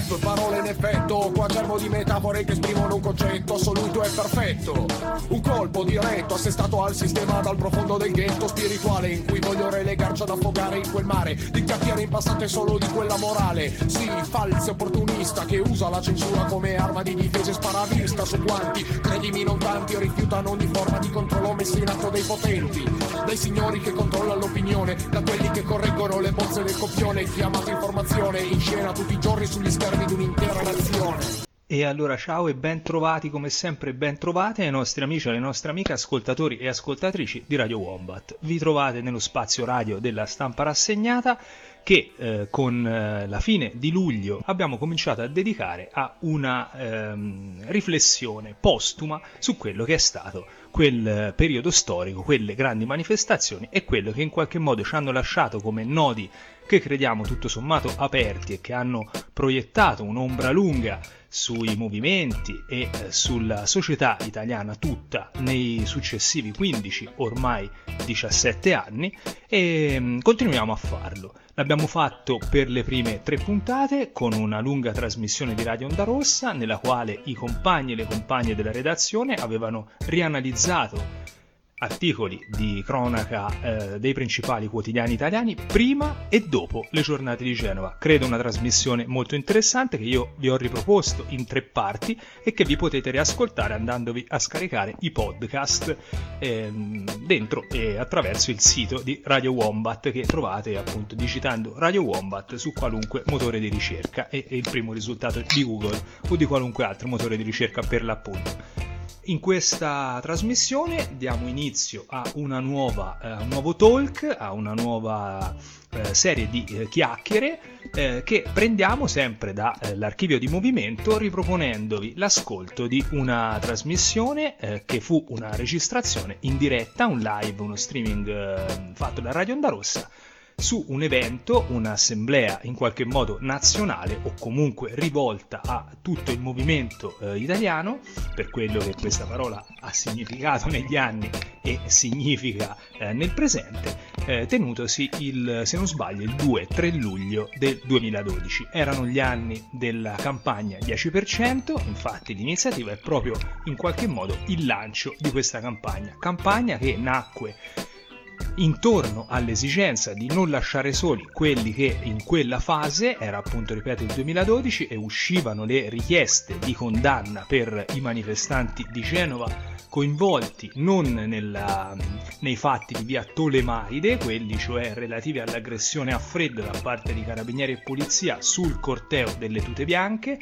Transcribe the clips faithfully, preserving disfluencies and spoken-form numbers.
Due parole in effetto, qua germo di metafore che esprimono un concetto assoluto e perfetto. Un colpo diretto assestato al sistema dal profondo del ghetto spirituale, in cui voglio relegarci ad affogare in quel mare di chiacchiere impastate solo di quella morale. Sì, falso opportunista che usa la censura come arma di difesa e sparavista su quanti, credimi non tanti, rifiutano ogni forma di controllo messo in atto dai potenti, dai signori che controllano l'opinione, da quelli che correggono le bozze del copione, chiamata informazione in scena tutti i giorni sugli schermi di un'intera nazione. E allora ciao e ben trovati come sempre, ben trovate ai nostri amici e alle nostre amiche ascoltatori e ascoltatrici di Radio Wombat. Vi trovate nello spazio radio della Stampa Rassegnata che eh, con eh, la fine di luglio abbiamo cominciato a dedicare a una ehm, riflessione postuma su quello che è stato quel eh, periodo storico, quelle grandi manifestazioni e quello che in qualche modo ci hanno lasciato come nodi che crediamo tutto sommato aperti e che hanno proiettato un'ombra lunga sui movimenti e eh, sulla società italiana tutta nei successivi quindici, ormai diciassette anni, e mh, continuiamo a farlo. L'abbiamo fatto per le prime tre puntate con una lunga trasmissione di Radio Onda Rossa nella quale i compagni e le compagne della redazione avevano rianalizzato articoli di cronaca eh, dei principali quotidiani italiani prima e dopo le giornate di Genova. Credo una trasmissione molto interessante che io vi ho riproposto in tre parti e che vi potete riascoltare andandovi a scaricare i podcast ehm, dentro e attraverso il sito di Radio Wombat che trovate appunto digitando Radio Wombat su qualunque motore di ricerca e, e il primo risultato di Google o di qualunque altro motore di ricerca per l'appunto. In questa trasmissione diamo inizio a una nuova, eh, un nuovo talk, a una nuova eh, serie di eh, chiacchiere eh, che prendiamo sempre dall'archivio di movimento riproponendovi l'ascolto di una trasmissione eh, che fu una registrazione in diretta, un live, uno streaming eh, fatto da Radio Onda Rossa su un evento, un'assemblea in qualche modo nazionale o comunque rivolta a tutto il movimento eh, italiano, per quello che questa parola ha significato negli anni e significa eh, nel presente, eh, tenutosi il, se non sbaglio, il due tre luglio del duemiladodici. Erano gli anni della campagna dieci per cento, infatti l'iniziativa è proprio in qualche modo il lancio di questa campagna, campagna che nacque intorno all'esigenza di non lasciare soli quelli che in quella fase, era appunto ripeto il duemiladodici, e uscivano le richieste di condanna per i manifestanti di Genova coinvolti non nella, nei fatti di via Tolemaide, quelli cioè relativi all'aggressione a freddo da parte di carabinieri e polizia sul corteo delle tute bianche,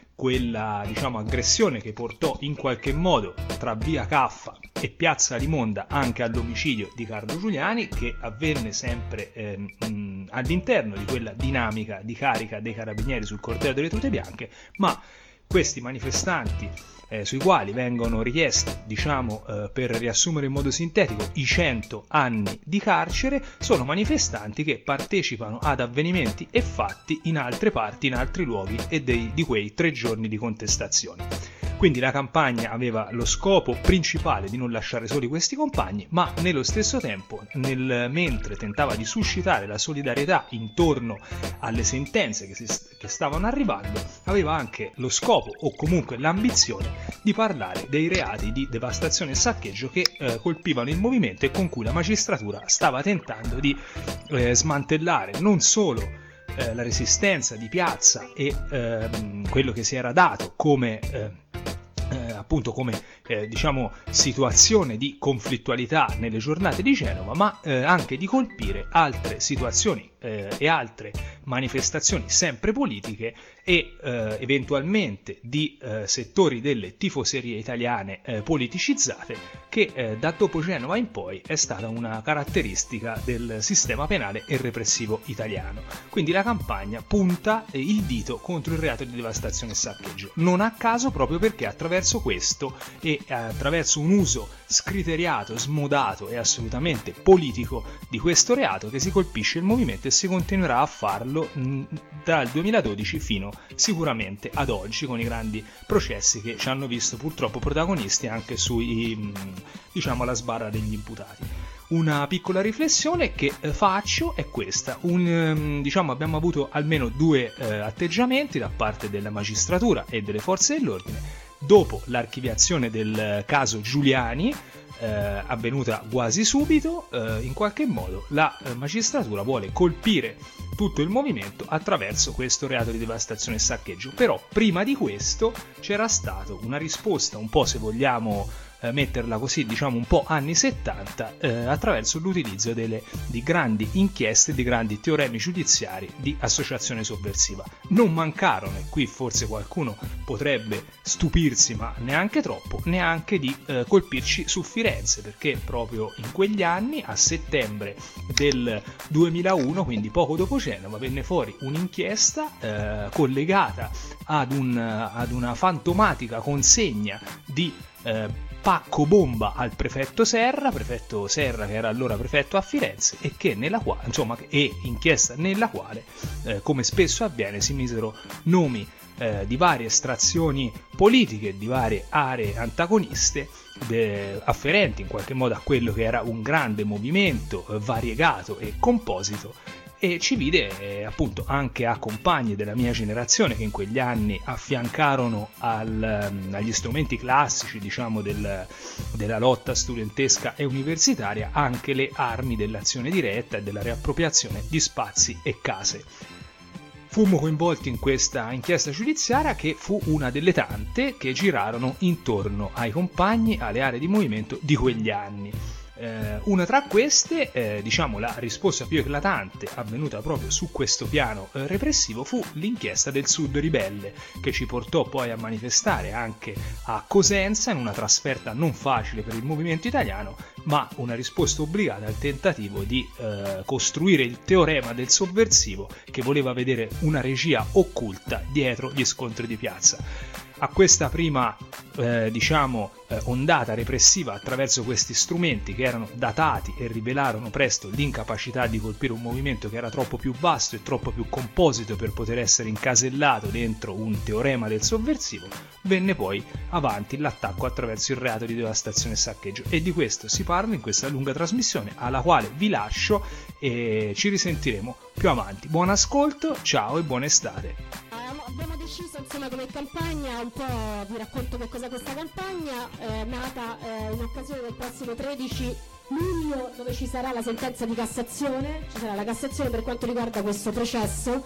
quella diciamo aggressione che portò in qualche modo tra via Caffa e piazza Limonda anche all'omicidio di Carlo Giuliani, che avvenne sempre eh, mh, all'interno di quella dinamica di carica dei carabinieri sul corteo delle tute bianche, ma questi manifestanti eh, sui quali vengono richiesti, diciamo eh, per riassumere in modo sintetico, i cento anni di carcere, sono manifestanti che partecipano ad avvenimenti e fatti in altre parti, in altri luoghi e dei, di quei tre giorni di contestazione. Quindi la campagna aveva lo scopo principale di non lasciare soli questi compagni, ma nello stesso tempo, nel, mentre tentava di suscitare la solidarietà intorno alle sentenze che, si, che stavano arrivando, aveva anche lo scopo o comunque l'ambizione di parlare dei reati di devastazione e saccheggio che eh, colpivano il movimento e con cui la magistratura stava tentando di eh, smantellare non solo eh, la resistenza di piazza e eh, quello che si era dato come eh, Eh, appunto come eh, diciamo situazione di conflittualità nelle giornate di Genova, ma eh, anche di colpire altre situazioni eh, e altre manifestazioni sempre politiche e eh, eventualmente di eh, settori delle tifoserie italiane eh, politicizzate, che eh, da dopo Genova in poi è stata una caratteristica del sistema penale e repressivo italiano. Quindi la campagna punta eh, il dito contro il reato di devastazione e saccheggio, non a caso proprio perché attraverso questo e attraverso un uso scriteriato, smodato e assolutamente politico di questo reato che si colpisce il movimento e si continuerà a farlo mh, dal duemiladodici fino sicuramente ad oggi, con i grandi processi che ci hanno visto purtroppo protagonisti anche sui, mh, diciamo, alla sbarra degli imputati. Una piccola riflessione che eh, faccio è questa: un, ehm, diciamo, abbiamo avuto almeno due eh, atteggiamenti da parte della magistratura e delle forze dell'ordine dopo l'archiviazione del caso Giuliani, eh, avvenuta quasi subito. Eh, in qualche modo la eh, magistratura vuole colpire tutto il movimento attraverso questo reato di devastazione e saccheggio. Però prima di questo c'era stata una risposta un po', se vogliamo eh, metterla così, diciamo un po' anni settanta, eh, attraverso l'utilizzo delle, di grandi inchieste, di grandi teoremi giudiziari di associazione sovversiva. Non mancarono, e qui forse qualcuno potrebbe stupirsi, ma neanche troppo, neanche di eh, colpirci su Firenze, perché proprio in quegli anni, a settembre del duemilauno, quindi poco dopo Genova, venne fuori un'inchiesta eh, collegata ad, un, ad una fantomatica consegna di eh, pacco bomba al prefetto Serra, prefetto Serra che era allora prefetto a Firenze, e che nella quale, insomma, e inchiesta nella quale, eh, come spesso avviene, si misero nomi eh, di varie estrazioni politiche, di varie aree antagoniste, de, afferenti in qualche modo a quello che era un grande movimento eh, variegato e composito, e ci vide eh, appunto anche a compagni della mia generazione che in quegli anni affiancarono al, um, agli strumenti classici, diciamo, del, della lotta studentesca e universitaria, anche le armi dell'azione diretta e della riappropriazione di spazi e case. Fummo coinvolti in questa inchiesta giudiziaria, che fu una delle tante che girarono intorno ai compagni, alle aree di movimento di quegli anni. Eh, una tra queste, eh, diciamo la risposta più eclatante avvenuta proprio su questo piano eh, repressivo, fu l'inchiesta del Sud Ribelle, che ci portò poi a manifestare anche a Cosenza, in una trasferta non facile per il movimento italiano, ma una risposta obbligata al tentativo di eh, costruire il teorema del sovversivo, che voleva vedere una regia occulta dietro gli scontri di piazza. A questa prima eh, diciamo eh, ondata repressiva attraverso questi strumenti, che erano datati e rivelarono presto l'incapacità di colpire un movimento che era troppo più vasto e troppo più composito per poter essere incasellato dentro un teorema del sovversivo, venne poi avanti l'attacco attraverso il reato di devastazione e saccheggio, e di questo si parla in questa lunga trasmissione, alla quale vi lascio e ci risentiremo più avanti. Buon ascolto, ciao e buona estate. Abbiamo deciso, insomma, come campagna, un po' vi racconto che cos'è questa campagna, eh, nata eh, in occasione del prossimo tredici luglio, dove ci sarà la sentenza di Cassazione, ci sarà la Cassazione per quanto riguarda questo processo.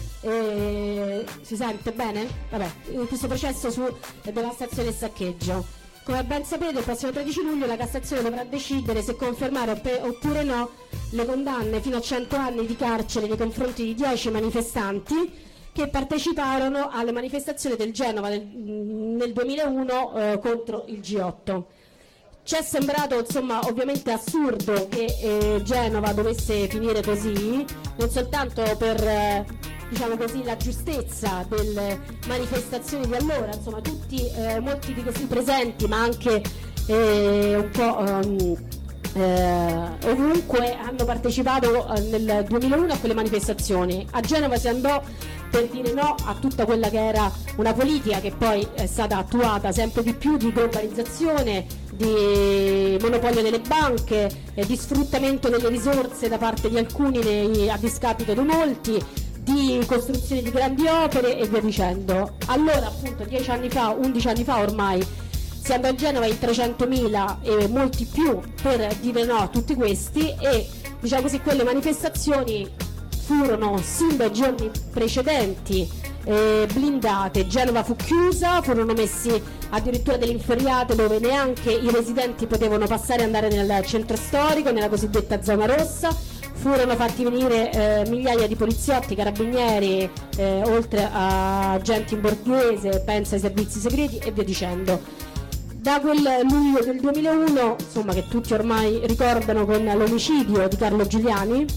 Eh, si sente bene? Vabbè, questo processo su devastazione e saccheggio. Come ben sapete, il prossimo tredici luglio la Cassazione dovrà decidere se confermare oppure no le condanne fino a cento anni di carcere nei confronti di dieci manifestanti che parteciparono alle manifestazioni del Genova nel, nel duemilauno eh, contro il G otto. Ci è sembrato, insomma, ovviamente assurdo che eh, Genova dovesse finire così, non soltanto per eh, diciamo così, la giustezza delle manifestazioni di allora, insomma tutti, eh, molti di questi presenti, ma anche eh, un po' um, eh, ovunque hanno partecipato eh, nel duemilauno a quelle manifestazioni. A Genova si andò per dire no a tutta quella che era una politica che poi è stata attuata sempre di più di globalizzazione, di monopolio delle banche, eh, di sfruttamento delle risorse da parte di alcuni nei, a discapito di molti, di costruzione di grandi opere e via dicendo. Allora appunto dieci anni fa, undici anni fa ormai, si andò a Genova in trecentomila e molti più per dire no a tutti questi, e diciamo così quelle manifestazioni furono sin dai giorni precedenti eh, blindate. Genova fu chiusa, furono messi addirittura delle inferriate dove neanche i residenti potevano passare e andare nel centro storico, nella cosiddetta zona rossa. Furono fatti venire eh, migliaia di poliziotti, carabinieri, eh, oltre a agenti in borghese, pensa ai servizi segreti e via dicendo. Da quel luglio del duemilauno, insomma, che tutti ormai ricordano con l'omicidio di Carlo Giuliani,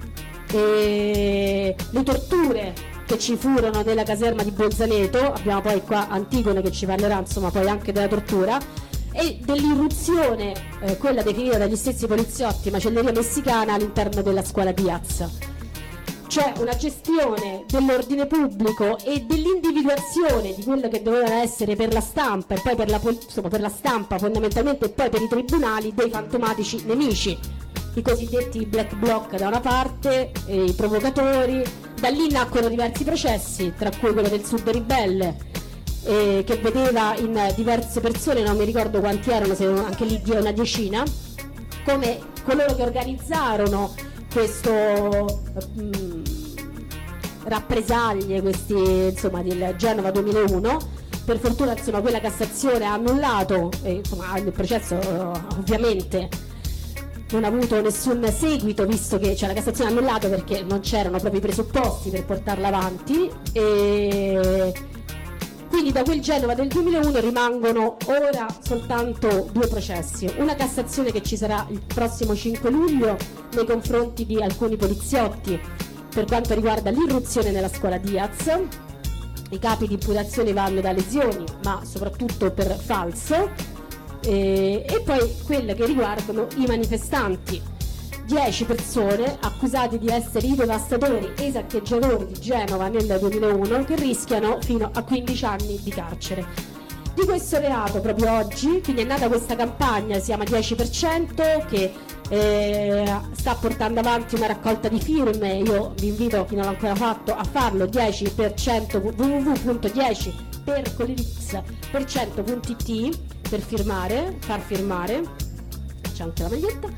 e le torture che ci furono nella caserma di Bolzaneto, abbiamo poi qua Antigone che ci parlerà, insomma, poi anche della tortura, e dell'irruzione, eh, quella definita dagli stessi poliziotti macelleria messicana, all'interno della scuola Piazza. Cioè una gestione dell'ordine pubblico e dell'individuazione di quello che doveva essere per la stampa e poi per la, insomma, per la stampa fondamentalmente e poi per i tribunali dei fantomatici nemici. i cosiddetti black bloc da una parte, e i provocatori. Da lì nacquero diversi processi, tra cui quello del Sud Ribelle, eh, che vedeva in diverse persone, non mi ricordo quanti erano, se anche lì una decina, come coloro che organizzarono questo mh, rappresaglie, questi insomma del Genova duemilauno. Per fortuna insomma quella Cassazione ha annullato, e insomma il processo uh, ovviamente non ha avuto nessun seguito, visto che cioè, la Cassazione ha annullato perché non c'erano proprio i presupposti per portarla avanti, e quindi da quel Genova del duemilauno rimangono ora soltanto due processi. Una Cassazione che ci sarà il prossimo cinque luglio nei confronti di alcuni poliziotti per quanto riguarda l'irruzione nella scuola Diaz. I capi di imputazione vanno da lesioni, ma soprattutto per falso, e, e poi quelle che riguardano i manifestanti. Dieci persone accusate di essere i devastatori e i saccheggiatori di Genova nel duemilauno, che rischiano fino a quindici anni di carcere. Di questo reato proprio oggi, quindi è nata questa campagna, si chiama dieci per cento, che eh, sta portando avanti una raccolta di firme. Io vi invito, chi non l'ha ancora fatto, a farlo. dieci per cento w w w punto dieci per cento punto i t per firmare, far firmare, c'è anche la maglietta.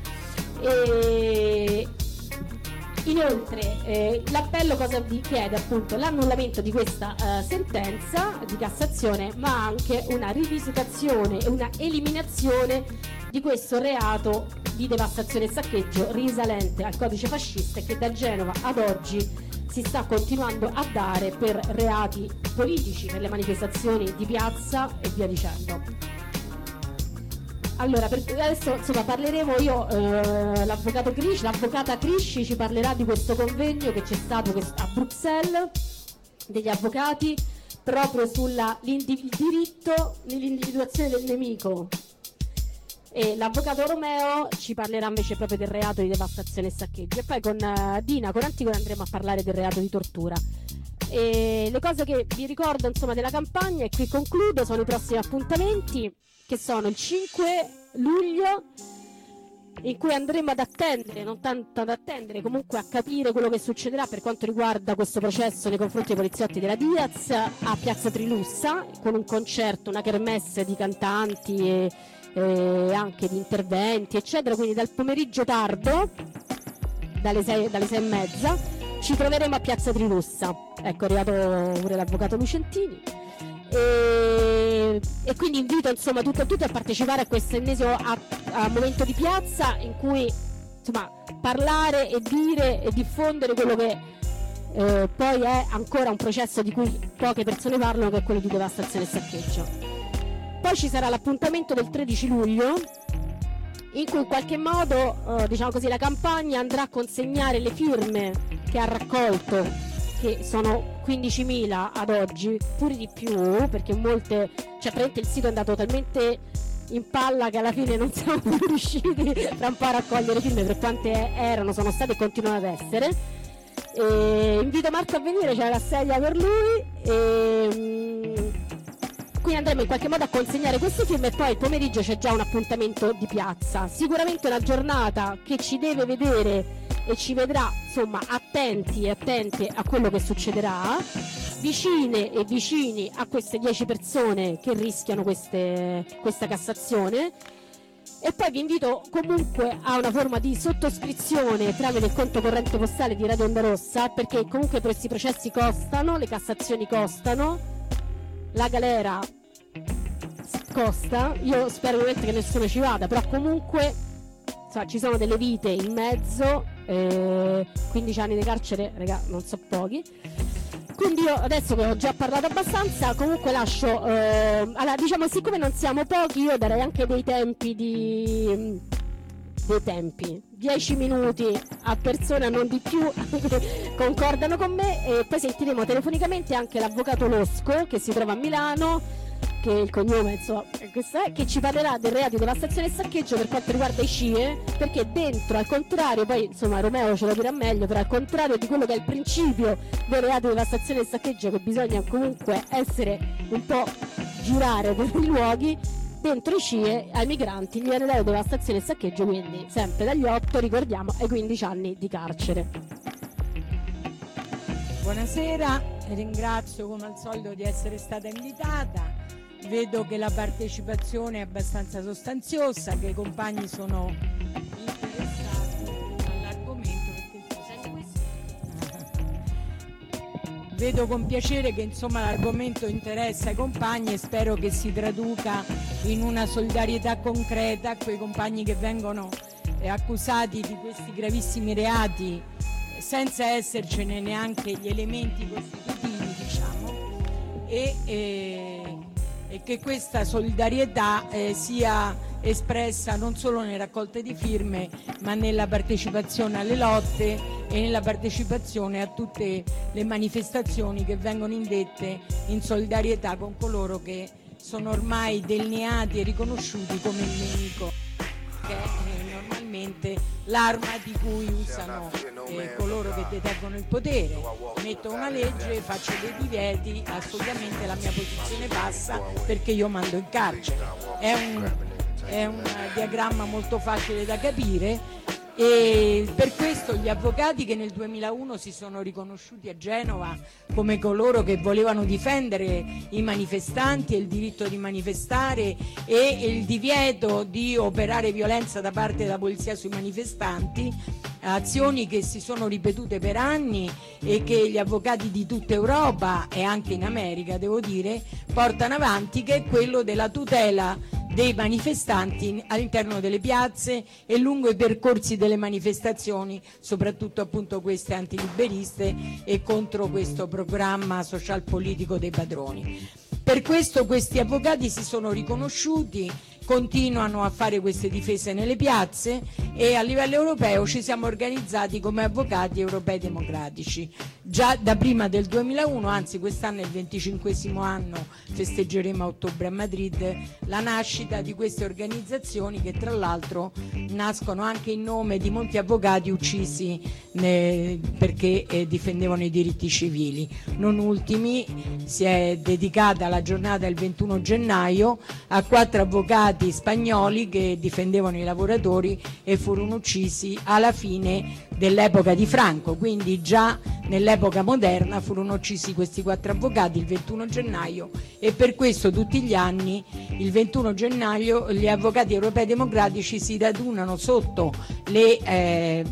E inoltre eh, l'appello cosa vi chiede? Appunto l'annullamento di questa eh, sentenza di Cassazione, ma anche una rivisitazione e una eliminazione di questo reato di devastazione e saccheggio risalente al codice fascista, e che da Genova ad oggi si sta continuando a dare per reati politici, per le manifestazioni di piazza e via dicendo. Allora, per adesso insomma parleremo io, eh, l'avvocato Crisci, l'avvocata Crisci ci parlerà di questo convegno che c'è stato a Bruxelles degli avvocati proprio sulla il diritto nell'individuazione del nemico, e l'avvocato Romeo ci parlerà invece proprio del reato di devastazione e saccheggio, e poi con uh, Dina Coranticoli andremo a parlare del reato di tortura. E le cose che vi ricordo insomma della campagna, e qui concludo, sono i prossimi appuntamenti, che sono il cinque luglio, in cui andremo ad attendere, non tanto ad attendere, comunque a capire quello che succederà per quanto riguarda questo processo nei confronti dei poliziotti della Diaz a Piazza Trilussa, con un concerto, una kermesse di cantanti e, e anche di interventi eccetera. Quindi dal pomeriggio tardo, dalle sei, dalle sei e mezza, ci troveremo a Piazza Trilussa. Ecco, è arrivato pure l'avvocato Lucentini. E, e quindi invito insomma tutti e tutti a partecipare a questo ennesimo a, a momento di piazza, in cui insomma parlare e dire e diffondere quello che eh, poi è ancora un processo di cui poche persone parlano, che è quello di devastazione e saccheggio. Poi ci sarà l'appuntamento del tredici luglio, in cui in qualche modo eh, diciamo così, la campagna andrà a consegnare le firme che ha raccolto, che sono quindicimila ad oggi, pure di più, perché molte, cioè praticamente il sito è andato talmente in palla che alla fine non siamo più riusciti tra un po' a raccogliere firme per quante erano, sono state e continuano ad essere. E invito Marco a venire, c'è la sedia per lui, e quindi andremo in qualche modo a consegnare queste firme, e poi il pomeriggio c'è già un appuntamento di piazza. Sicuramente una giornata che ci deve vedere e ci vedrà insomma attenti e attente a quello che succederà, vicine e vicini a queste dieci persone che rischiano queste, questa Cassazione. E poi vi invito comunque a una forma di sottoscrizione tramite il conto corrente postale di Radio Onda Rossa, perché comunque questi processi costano, le Cassazioni costano, la galera costa. Io spero ovviamente che nessuno ci vada, però comunque insomma, ci sono delle vite in mezzo, eh, quindici anni di carcere, raga, non so pochi. Quindi io adesso che ho già parlato abbastanza, comunque lascio, eh, allora diciamo, siccome non siamo pochi, io darei anche dei tempi di dei tempi, dieci minuti a persona, non di più, concordano con me, e poi sentiremo telefonicamente anche l'avvocato Losco, che si trova a Milano, che il cognome insomma questo è, che ci parlerà del reato di devastazione e saccheggio per quanto riguarda i C I E, perché dentro, al contrario, poi insomma Romeo ce lo dirà meglio, però al contrario di quello che è il principio del reato di devastazione e saccheggio, che bisogna comunque essere un po' girare per i luoghi, dentro i C I E ai migranti gli viene dato devastazione e saccheggio, quindi sempre dagli otto, ricordiamo, ai quindici anni di carcere. Buonasera, ringrazio come al solito di essere stata invitata. Vedo che la partecipazione è abbastanza sostanziosa, che i compagni sono interessati all'argomento. Vedo con piacere che insomma l'argomento interessa i compagni e spero che si traduca in una solidarietà concreta a quei compagni che vengono eh, accusati di questi gravissimi reati senza essercene neanche gli elementi costitutivi, diciamo, e, e, e che questa solidarietà eh, sia espressa non solo nelle raccolte di firme, ma nella partecipazione alle lotte e nella partecipazione a tutte le manifestazioni che vengono indette in solidarietà con coloro che sono ormai delineati e riconosciuti come il nemico, che è normalmente l'arma di cui usano eh, coloro che detengono il potere. Metto una legge, faccio dei divieti, assolutamente la mia posizione passa perché io mando in carcere. È un, è un diagramma molto facile da capire, e per questo gli avvocati che nel duemilauno si sono riconosciuti a Genova come coloro che volevano difendere i manifestanti e il diritto di manifestare e il divieto di operare violenza da parte della polizia sui manifestanti, azioni che si sono ripetute per anni e che gli avvocati di tutta Europa e anche in America, devo dire, portano avanti, che è quello della tutela dei manifestanti all'interno delle piazze e lungo i percorsi delle manifestazioni, soprattutto appunto queste antiliberiste e contro questo programma social politico dei padroni. Per questo questi avvocati si sono riconosciuti, continuano a fare queste difese nelle piazze e a livello europeo ci siamo organizzati come avvocati europei democratici. Già da prima del duemilauno, anzi quest'anno è il venticinquesimo anno, festeggeremo a ottobre a Madrid la nascita di queste organizzazioni che tra l'altro nascono anche in nome di molti avvocati uccisi ne, perché eh, difendevano i diritti civili. Non ultimi si è dedicata la giornata il ventuno gennaio a quattro avvocati spagnoli che difendevano i lavoratori e furono uccisi alla fine dell'epoca di Franco, quindi già nell'epoca moderna furono uccisi questi quattro avvocati il ventuno gennaio, e per questo tutti gli anni il ventuno gennaio gli avvocati europei democratici si radunano sotto le eh,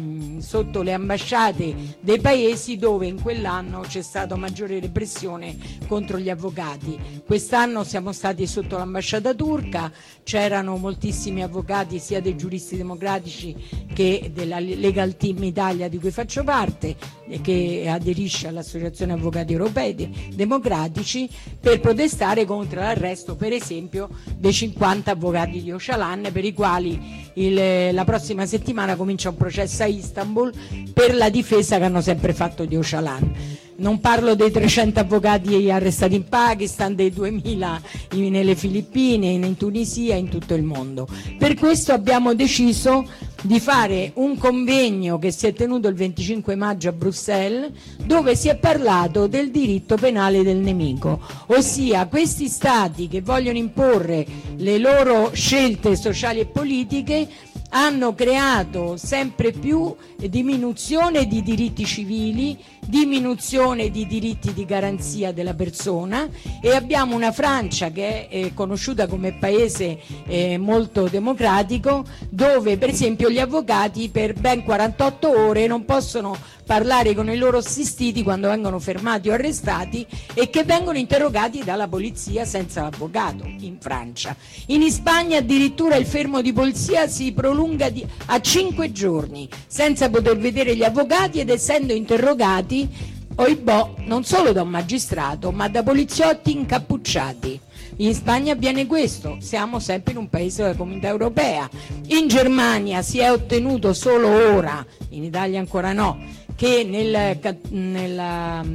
sotto le ambasciate dei paesi dove in quell'anno c'è stata maggiore repressione contro gli avvocati. Quest'anno siamo stati sotto l'ambasciata turca, c'erano moltissimi avvocati sia dei giuristi democratici che della Legal Team Italia di cui faccio parte e che aderisce all'Associazione Avvocati Europei Democratici, per protestare contro l'arresto per esempio dei cinquanta avvocati di Öcalan, per i quali il, la prossima settimana comincia un processo a Istanbul per la difesa che hanno sempre fatto di Öcalan. Non parlo dei trecento avvocati arrestati in Pakistan, dei duemila nelle Filippine, in Tunisia, in tutto il mondo. Per questo abbiamo deciso di fare un convegno che si è tenuto il venticinque maggio a Bruxelles, dove si è parlato del diritto penale del nemico, ossia questi stati che vogliono imporre le loro scelte sociali e politiche hanno creato sempre più diminuzione di diritti civili, diminuzione di diritti di garanzia della persona, e abbiamo una Francia che è eh, conosciuta come paese eh, molto democratico, dove per esempio gli avvocati per ben quarantotto ore non possono parlare con i loro assistiti quando vengono fermati o arrestati, e che vengono interrogati dalla polizia senza l'avvocato in Francia. In Spagna addirittura il fermo di polizia si prolunga di, a cinque giorni senza poter vedere gli avvocati ed essendo interrogati, oibò, non solo da un magistrato ma da poliziotti incappucciati. In Spagna avviene questo, siamo sempre in un paese della Comunità Europea. In Germania si è ottenuto solo ora, in Italia ancora no, che nel, nella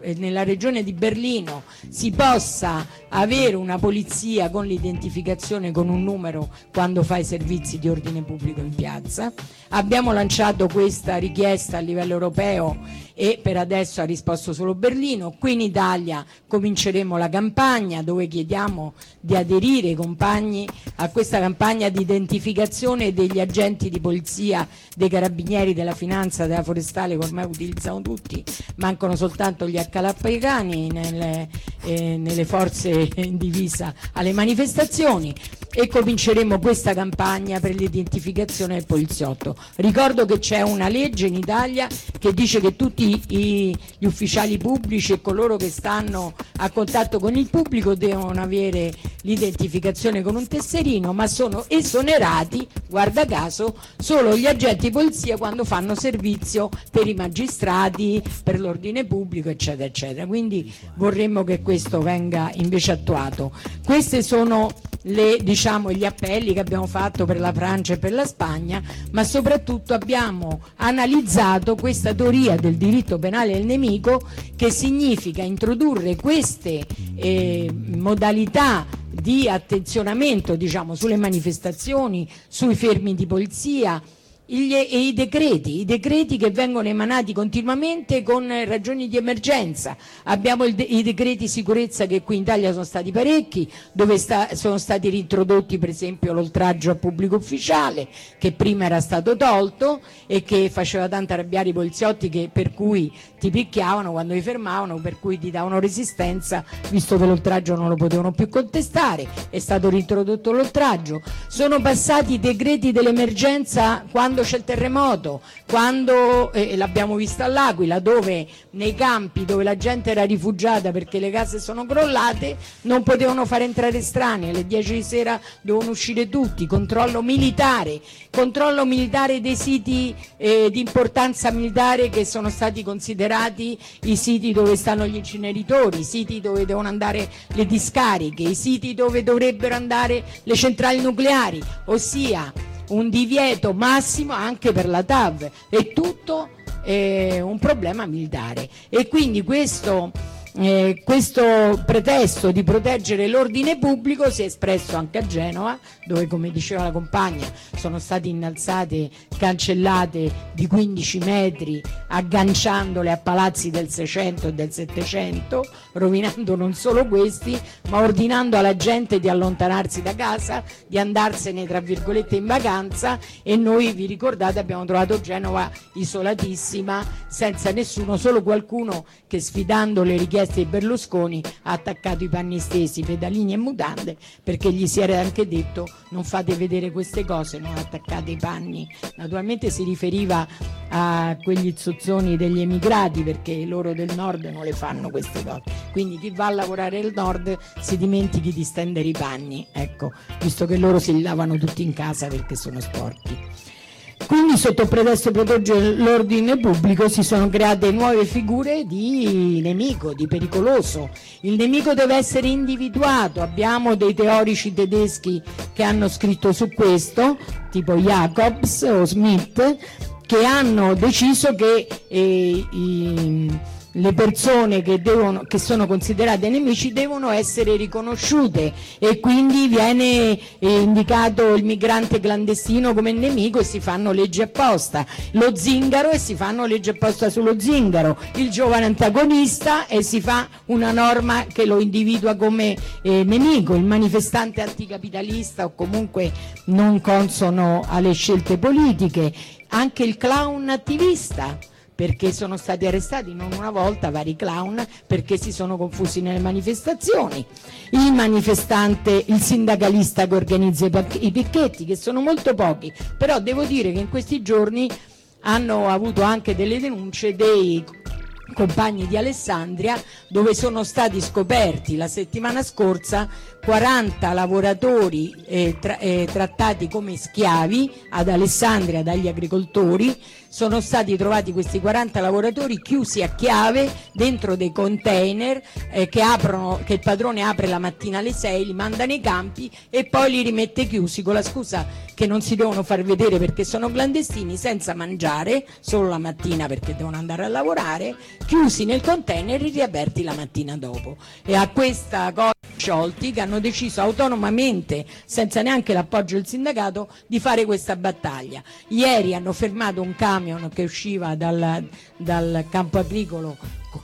eh, nella regione di Berlino si possa avere una polizia con l'identificazione con un numero quando fa i servizi di ordine pubblico in piazza. Abbiamo lanciato questa richiesta a livello europeo e per adesso ha risposto solo Berlino. Qui in Italia cominceremo la campagna dove chiediamo di aderire i compagni a questa campagna di identificazione degli agenti di polizia, dei carabinieri, della finanza, della forestale, che ormai utilizzano tutti, mancano soltanto gli accalappicani nelle, eh, nelle forze in divisa alle manifestazioni, e cominceremo questa campagna per l'identificazione del poliziotto. Ricordo che c'è una legge in Italia che dice che tutti i, gli ufficiali pubblici e coloro che stanno a contatto con il pubblico devono avere l'identificazione con un tesserino, ma sono esonerati, guarda caso, solo gli agenti di polizia quando fanno servizio per i magistrati, per l'ordine pubblico, eccetera, eccetera. Quindi vorremmo che questo venga invece attuato. Queste sono le, diciamo, gli appelli che abbiamo fatto per la Francia e per la Spagna, ma soprattutto abbiamo analizzato questa teoria del diritto penale del nemico, che significa introdurre queste eh, modalità di attenzionamento, diciamo, sulle manifestazioni, sui fermi di polizia, Gli, e i decreti, i decreti che vengono emanati continuamente con ragioni di emergenza. Abbiamo il de, i decreti sicurezza, che qui in Italia sono stati parecchi, dove sta, sono stati reintrodotti per esempio l'oltraggio a pubblico ufficiale, che prima era stato tolto e che faceva tanto arrabbiare i poliziotti, che, per cui ti picchiavano quando li fermavano, per cui ti davano resistenza, visto che l'oltraggio non lo potevano più contestare. È stato reintrodotto l'oltraggio. Sono passati i decreti dell'emergenza quando c'è il terremoto, quando eh, l'abbiamo vista all'Aquila, dove nei campi dove la gente era rifugiata perché le case sono crollate non potevano fare entrare estranei, alle dieci di sera dovevano uscire tutti. Controllo militare, controllo militare dei siti eh, di importanza militare, che sono stati considerati i siti dove stanno gli inceneritori, i siti dove devono andare le discariche, i siti dove dovrebbero andare le centrali nucleari, ossia un divieto massimo anche per la T A V. È tutto eh, un problema militare, e quindi questo, eh, questo pretesto di proteggere l'ordine pubblico si è espresso anche a Genova, dove, come diceva la compagna, sono state innalzate cancellate di quindici metri, agganciandole a palazzi del seicento e del settecento, rovinando non solo questi, ma ordinando alla gente di allontanarsi da casa, di andarsene tra virgolette in vacanza. E noi, vi ricordate, abbiamo trovato Genova isolatissima, senza nessuno, solo qualcuno che, sfidando le richieste di Berlusconi, ha attaccato i panni stesi, pedalini e mutande, perché gli si era anche detto: non fate vedere queste cose, non attaccate i panni. Naturalmente si riferiva a quegli zozzoni degli emigrati, perché loro del nord non le fanno queste cose. Quindi chi va a lavorare al nord si dimentichi di stendere i panni, ecco, visto che loro si lavano tutti in casa perché sono sporchi. Quindi, sotto pretesto di proteggere l'ordine pubblico, si sono create nuove figure di nemico, di pericoloso. Il nemico deve essere individuato. Abbiamo dei teorici tedeschi che hanno scritto su questo, tipo Jacobs o Smith, che hanno deciso che eh, i, le persone che, devono, che sono considerate nemici devono essere riconosciute, e quindi viene eh, indicato il migrante clandestino come nemico e si fanno leggi apposta, lo zingaro e si fanno leggi apposta sullo zingaro, il giovane antagonista e si fa una norma che lo individua come eh, nemico, il manifestante anticapitalista o comunque non consono alle scelte politiche, anche il clown attivista, perché sono stati arrestati non una volta vari clown perché si sono confusi nelle manifestazioni, il manifestante, il sindacalista che organizza i, pac- i picchetti, che sono molto pochi, però devo dire che in questi giorni hanno avuto anche delle denunce dei compagni di Alessandria, dove sono stati scoperti la settimana scorsa quaranta lavoratori eh, tra- eh, trattati come schiavi ad Alessandria dagli agricoltori, sono stati trovati questi quaranta lavoratori chiusi a chiave dentro dei container eh, che, aprono, che il padrone apre la mattina alle sei, li manda nei campi e poi li rimette chiusi con la scusa che non si devono far vedere perché sono clandestini, senza mangiare, solo la mattina perché devono andare a lavorare, chiusi nel container e riaperti la mattina dopo. E a questa cosa sciolti che hanno deciso autonomamente, senza neanche l'appoggio del sindacato, di fare questa battaglia. Ieri hanno fermato un camion che usciva dal, dal campo agricolo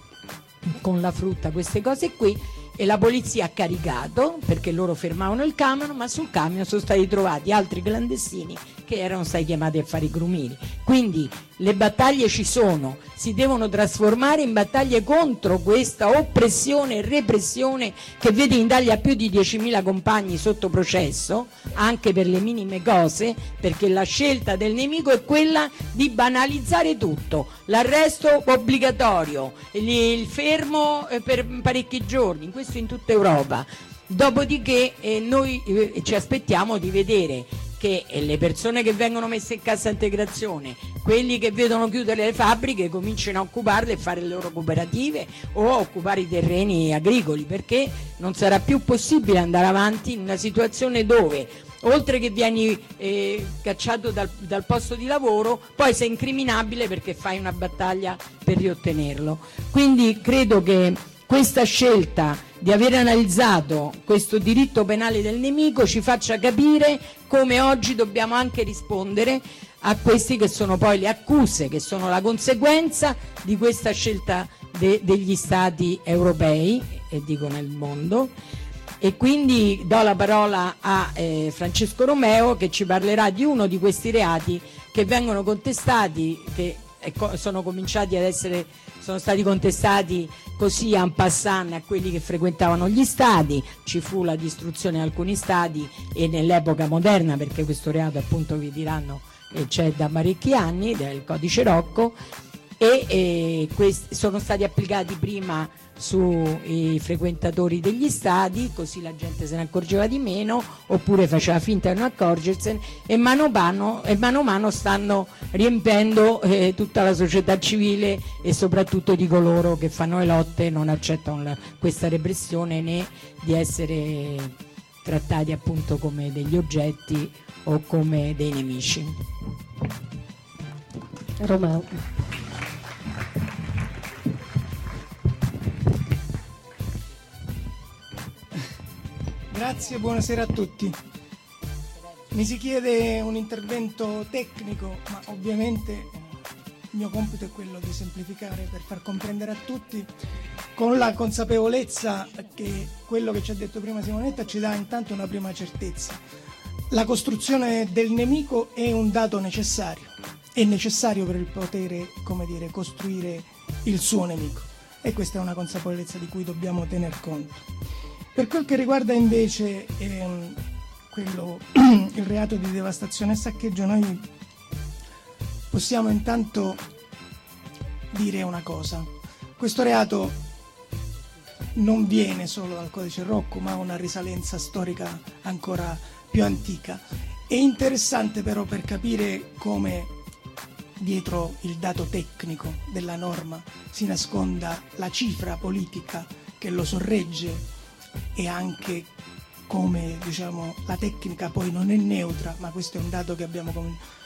con la frutta, queste cose qui, e la polizia ha caricato perché loro fermavano il camion, ma sul camion sono stati trovati altri clandestini che erano stati chiamati a fare i grumini. Quindi le battaglie ci sono, si devono trasformare in battaglie contro questa oppressione e repressione che vede in Italia più di diecimila compagni sotto processo, anche per le minime cose, perché la scelta del nemico è quella di banalizzare tutto, l'arresto obbligatorio, il fermo per parecchi giorni, questo in tutta Europa. Dopodiché eh, noi eh, ci aspettiamo di vedere che le persone che vengono messe in cassa integrazione, quelli che vedono chiudere le fabbriche, cominciano a occuparle e fare le loro cooperative o a occupare i terreni agricoli, perché non sarà più possibile andare avanti in una situazione dove, oltre che vieni eh, cacciato dal, dal posto di lavoro, poi sei incriminabile perché fai una battaglia per riottenerlo. Quindi credo che questa scelta di aver analizzato questo diritto penale del nemico ci faccia capire come oggi dobbiamo anche rispondere a questi che sono poi le accuse, che sono la conseguenza di questa scelta de- degli stati europei, e dico nel mondo. E quindi do la parola a eh, Francesco Romeo, che ci parlerà di uno di questi reati che vengono contestati, che eh, sono cominciati ad essere, sono stati contestati così en passant a quelli che frequentavano gli stadi. Ci fu la distruzione di alcuni stadi, e nell'epoca moderna, perché questo reato appunto vi diranno eh, c'è da parecchi anni, del codice Rocco, e eh, questi sono stati applicati prima sui frequentatori degli stadi, così la gente se ne accorgeva di meno, oppure faceva finta di non accorgersene, e mano a mano, e mano, a mano stanno riempendo eh, tutta la società civile, e soprattutto di coloro che fanno le lotte non accettano la, questa repressione, né di essere trattati appunto come degli oggetti o come dei nemici. Romeo. Grazie, buonasera a tutti. Mi si chiede un intervento tecnico, ma ovviamente il mio compito è quello di semplificare per far comprendere a tutti, con la consapevolezza che quello che ci ha detto prima Simonetta ci dà intanto una prima certezza. La costruzione del nemico è un dato necessario, è necessario per il potere, come dire, costruire il suo nemico, e questa è una consapevolezza di cui dobbiamo tener conto. Per quel che riguarda invece ehm, quello, il reato di devastazione e saccheggio, noi possiamo intanto dire una cosa. Questo reato non viene solo dal codice Rocco, ma ha una risalenza storica ancora più antica. È interessante però per capire come dietro il dato tecnico della norma si nasconda la cifra politica che lo sorregge, e anche come, diciamo, la tecnica poi non è neutra, ma questo è un dato che abbiamo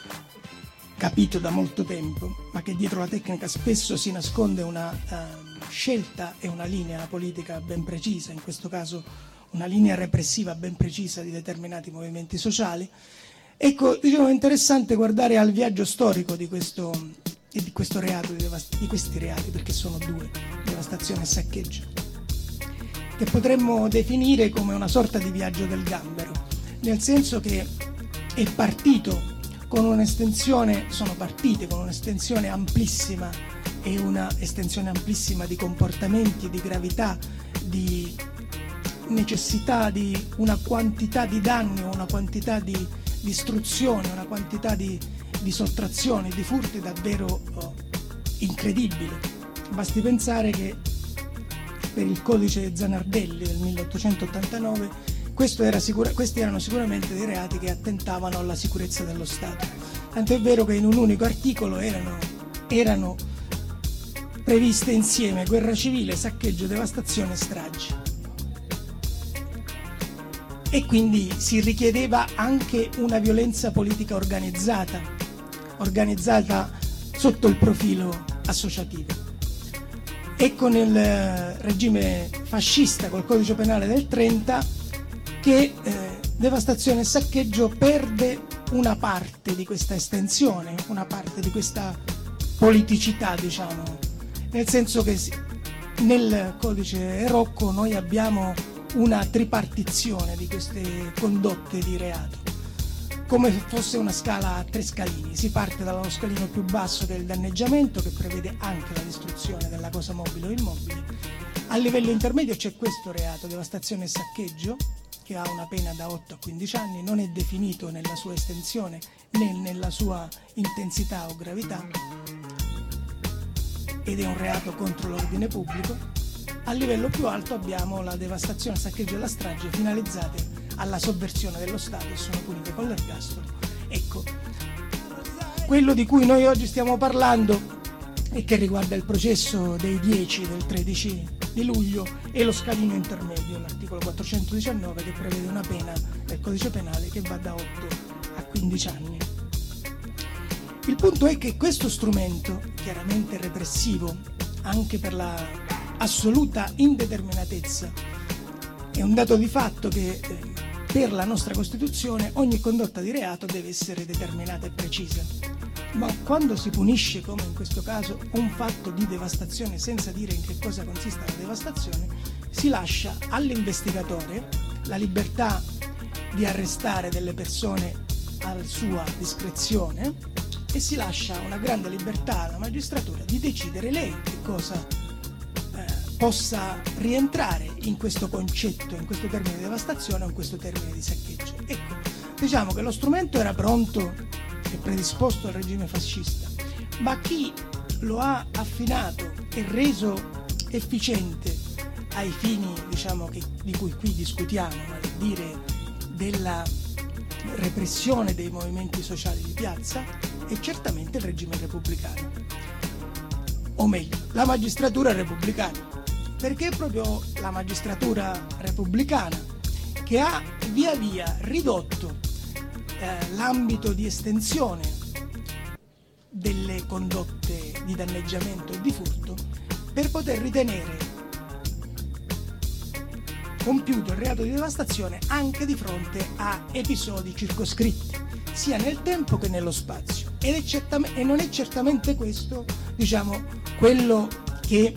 capito da molto tempo, ma che dietro la tecnica spesso si nasconde una uh, scelta e una linea politica ben precisa, in questo caso una linea repressiva ben precisa di determinati movimenti sociali. Ecco, diciamo, è interessante guardare al viaggio storico di questo, di questo reato, di, devast- di questi reati, perché sono due, devastazione e saccheggio, che potremmo definire come una sorta di viaggio del gambero, nel senso che è partito con un'estensione, sono partite con un'estensione amplissima, e una estensione amplissima di comportamenti, di gravità, di necessità, di una quantità di danni, una quantità di distruzione, una quantità di, di sottrazioni, di furti davvero oh, incredibile. Basti pensare che per il codice Zanardelli del milleottocentottantanove questo era sicura, questi erano sicuramente dei reati che attentavano alla sicurezza dello Stato. Tant'è vero che in un unico articolo erano, erano previste insieme guerra civile, saccheggio, devastazione e stragi. E quindi si richiedeva anche una violenza politica organizzata, organizzata sotto il profilo associativo. E con il regime fascista, col codice penale del trenta, che eh, devastazione e saccheggio perde una parte di questa estensione, una parte di questa politicità, diciamo, nel senso che nel codice Rocco noi abbiamo una tripartizione di queste condotte di reato, come se fosse una scala a tre scalini. Si parte dallo scalino più basso del danneggiamento, che prevede anche la distruzione della cosa mobile o immobile. A livello intermedio c'è questo reato, devastazione e saccheggio, che ha una pena da otto a quindici anni, non è definito nella sua estensione né nella sua intensità o gravità, ed è un reato contro l'ordine pubblico. A livello più alto abbiamo la devastazione, il saccheggio e la strage finalizzate alla sovversione dello Stato e sono punite con l'ergastolo. Ecco, quello di cui noi oggi stiamo parlando e che riguarda il processo dei dieci del tredici di luglio è lo scalino intermedio, l'articolo quattrocentodiciannove, che prevede una pena del codice penale che va da otto a quindici anni. Il punto è che questo strumento, chiaramente repressivo anche per la assoluta indeterminatezza, è un dato di fatto che eh, per la nostra Costituzione ogni condotta di reato deve essere determinata e precisa. Ma quando si punisce, come in questo caso, un fatto di devastazione senza dire in che cosa consiste la devastazione, si lascia all'investigatore la libertà di arrestare delle persone a sua discrezione e si lascia una grande libertà alla magistratura di decidere lei che cosa eh, possa rientrare in questo concetto, in questo termine di devastazione o in questo termine di saccheggio. Ecco, diciamo che lo strumento era pronto e predisposto al regime fascista, ma chi lo ha affinato e reso efficiente ai fini, diciamo, che, di cui qui discutiamo, vale a dire della repressione dei movimenti sociali di piazza, è certamente il regime repubblicano, o meglio, la magistratura repubblicana, perché è proprio la magistratura repubblicana che ha via via ridotto Eh, l'ambito di estensione delle condotte di danneggiamento e di furto per poter ritenere compiuto il reato di devastazione anche di fronte a episodi circoscritti sia nel tempo che nello spazio, ed è certame- e non è certamente questo, diciamo, quello che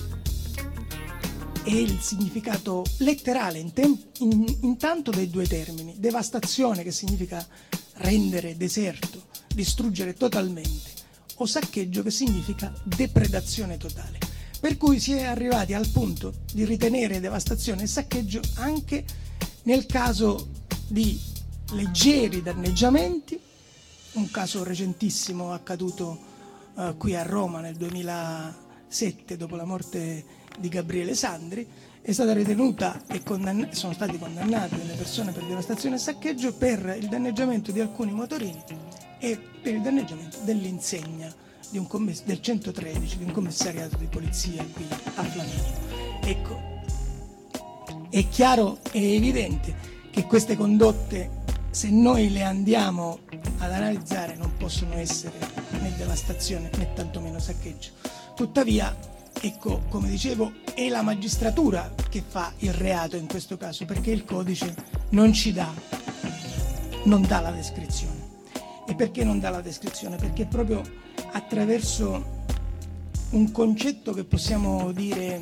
è il significato letterale in tem- in, intanto dei due termini: devastazione, che significa rendere deserto, distruggere totalmente, o saccheggio, che significa depredazione totale. Per cui si è arrivati al punto di ritenere devastazione e saccheggio anche nel caso di leggeri danneggiamenti, un caso recentissimo accaduto uh, qui a Roma nel duemilasette, dopo la morte di Gabriele Sandri. È stata ritenuta e condann- sono stati condannati delle persone per devastazione e saccheggio per il danneggiamento di alcuni motorini e per il danneggiamento dell'insegna di un commess- del centotredici, di un commissariato di polizia qui a Flaminio. Ecco, è chiaro e evidente che queste condotte, se noi le andiamo ad analizzare, non possono essere né devastazione né tantomeno saccheggio. Tuttavia, ecco, come dicevo, è la magistratura che fa il reato in questo caso, perché il codice non ci dà, non dà la descrizione. E perché non dà la descrizione? Perché proprio attraverso un concetto che possiamo dire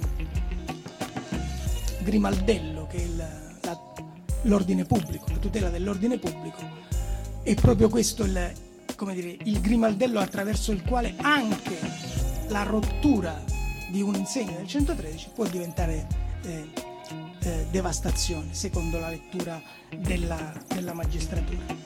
grimaldello, che è il, la, l'ordine pubblico, la tutela dell'ordine pubblico, è proprio questo il, come dire, il grimaldello attraverso il quale anche la rottura di un insegna del centotredici può diventare eh, eh, devastazione, secondo la lettura della, della magistratura.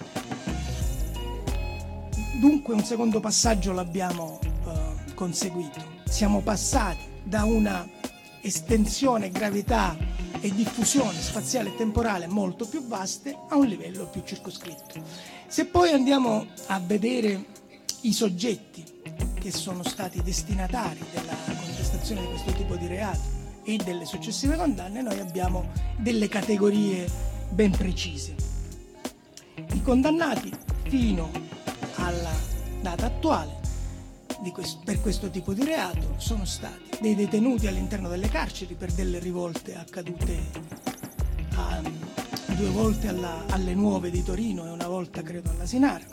Dunque un secondo passaggio l'abbiamo eh, conseguito. Siamo passati da una estensione, gravità e diffusione spaziale e temporale molto più vaste a un livello più circoscritto. Se poi andiamo a vedere i soggetti che sono stati destinatari della contestazione di questo tipo di reato e delle successive condanne, noi abbiamo delle categorie ben precise. I condannati fino alla data attuale di questo, per questo tipo di reato sono stati dei detenuti all'interno delle carceri per delle rivolte accadute a, due volte alla, alle Nuove di Torino e una volta credo all'Asinara.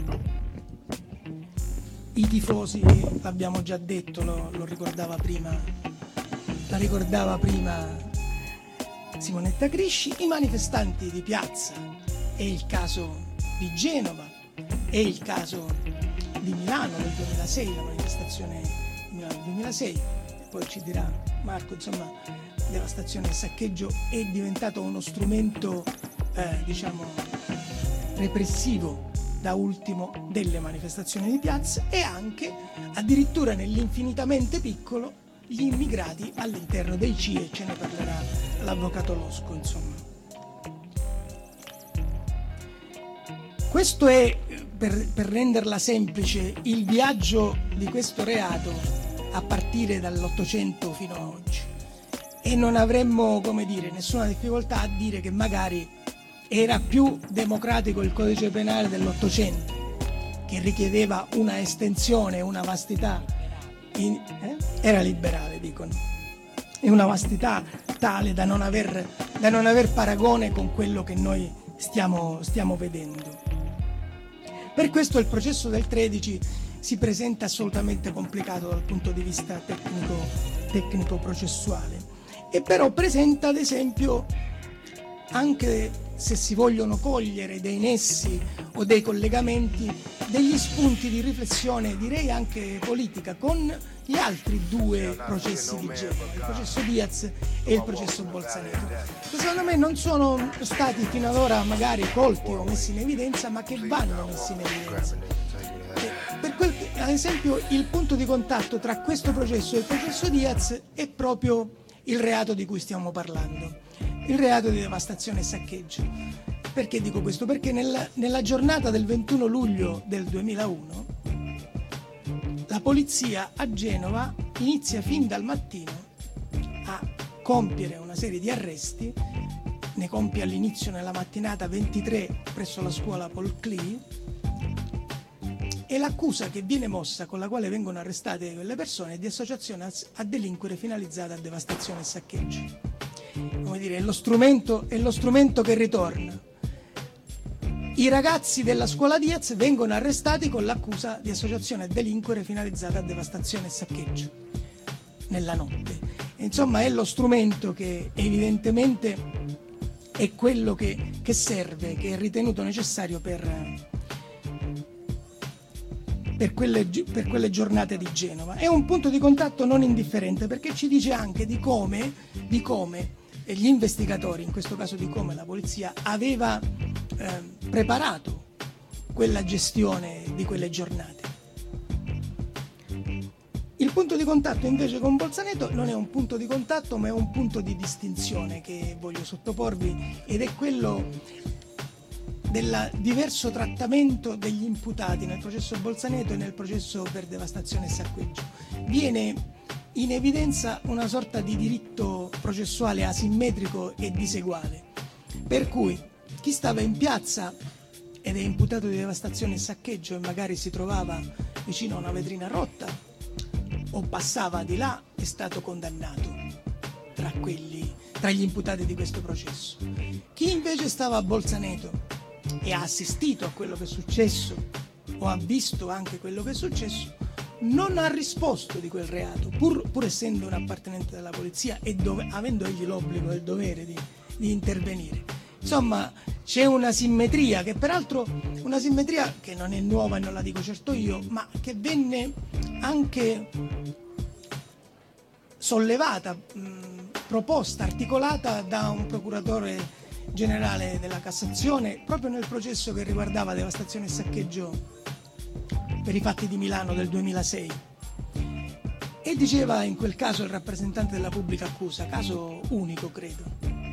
I tifosi, l'abbiamo già detto, lo, lo ricordava prima, la ricordava prima Simonetta Crisci, i manifestanti di piazza, è il caso di Genova, è il caso di Milano del duemilasei, la manifestazione di Milano del duemilasei, e poi ci dirà Marco, insomma, devastazione e saccheggio è diventato uno strumento eh, diciamo repressivo da ultimo delle manifestazioni di piazza, e anche addirittura nell'infinitamente piccolo gli immigrati all'interno dei C I E, ce ne parlerà l'avvocato Losco, insomma. Questo è, per, per renderla semplice, il viaggio di questo reato a partire dall'Ottocento fino ad oggi, e non avremmo, come dire, nessuna difficoltà a dire che magari era più democratico il codice penale dell'Ottocento, che richiedeva una estensione, una vastità, in, eh? era liberale, dicono, e una vastità tale da non aver, da non aver paragone con quello che noi stiamo, stiamo vedendo. Per questo il processo del tredici si presenta assolutamente complicato dal punto di vista tecnico, tecnico processuale, e però presenta ad esempio, anche se si vogliono cogliere dei nessi o dei collegamenti, degli spunti di riflessione, direi anche politica, con gli altri due processi di genere, il processo Diaz e il processo Bolzaneto, che secondo me non sono stati fino ad ora magari colti o messi in evidenza, ma che vanno messi in evidenza. Per quel, ad esempio, il punto di contatto tra questo processo e il processo Diaz è proprio il reato di cui stiamo parlando, il reato di devastazione e saccheggio. Perché dico questo? Perché nella, nella giornata del ventuno luglio del duemilauno la polizia a Genova inizia fin dal mattino a compiere una serie di arresti, ne compie all'inizio nella mattinata ventitré presso la scuola Paul Klee, e l'accusa che viene mossa, con la quale vengono arrestate quelle persone, è di associazione a delinquere finalizzata a devastazione e saccheggio. Come dire, è lo strumento, è lo strumento che ritorna. I ragazzi della scuola Diaz vengono arrestati con l'accusa di associazione a delinquere finalizzata a devastazione e saccheggio nella notte. E insomma è lo strumento che evidentemente è quello che, che serve, che è ritenuto necessario per, per, quelle, per quelle giornate di Genova. È un punto di contatto non indifferente, perché ci dice anche di come, di come gli investigatori, in questo caso di come la polizia, aveva eh, preparato quella gestione di quelle giornate. Il punto di contatto invece con Bolzaneto non è un punto di contatto, ma è un punto di distinzione che voglio sottoporvi, ed è quello del diverso trattamento degli imputati nel processo Bolzaneto e nel processo per devastazione e saccheggio. Viene in evidenza una sorta di diritto processuale asimmetrico e diseguale, per cui chi stava in piazza ed è imputato di devastazione e saccheggio e magari si trovava vicino a una vetrina rotta o passava di là è stato condannato tra quelli, tra gli imputati di questo processo. Chi invece stava a Bolzaneto e ha assistito a quello che è successo o ha visto anche quello che è successo non ha risposto di quel reato, pur, pur essendo un appartenente della polizia e dove, avendo egli l'obbligo e il dovere di, di intervenire. Insomma, c'è una simmetria, che peraltro una simmetria che non è nuova e non la dico certo io, ma che venne anche sollevata, mh, proposta, articolata da un procuratore generale della Cassazione proprio nel processo che riguardava devastazione e saccheggio per i fatti di Milano del duemilasei, e diceva in quel caso il rappresentante della pubblica accusa, caso unico credo,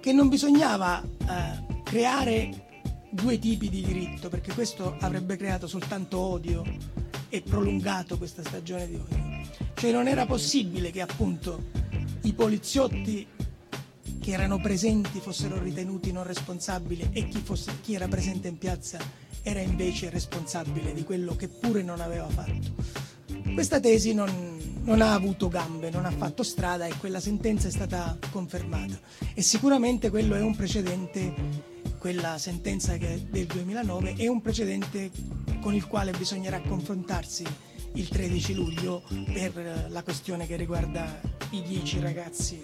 che non bisognava eh, creare due tipi di diritto, perché questo avrebbe creato soltanto odio e prolungato questa stagione di odio. Cioè non era possibile che appunto i poliziotti che erano presenti fossero ritenuti non responsabili e chi, fosse, chi era presente in piazza era invece responsabile di quello che pure non aveva fatto. Questa tesi non, non ha avuto gambe, non ha fatto strada e quella sentenza è stata confermata. E sicuramente quello è un precedente, quella sentenza che è del duemilanove è un precedente con il quale bisognerà confrontarsi il tredici luglio per la questione che riguarda i dieci ragazzi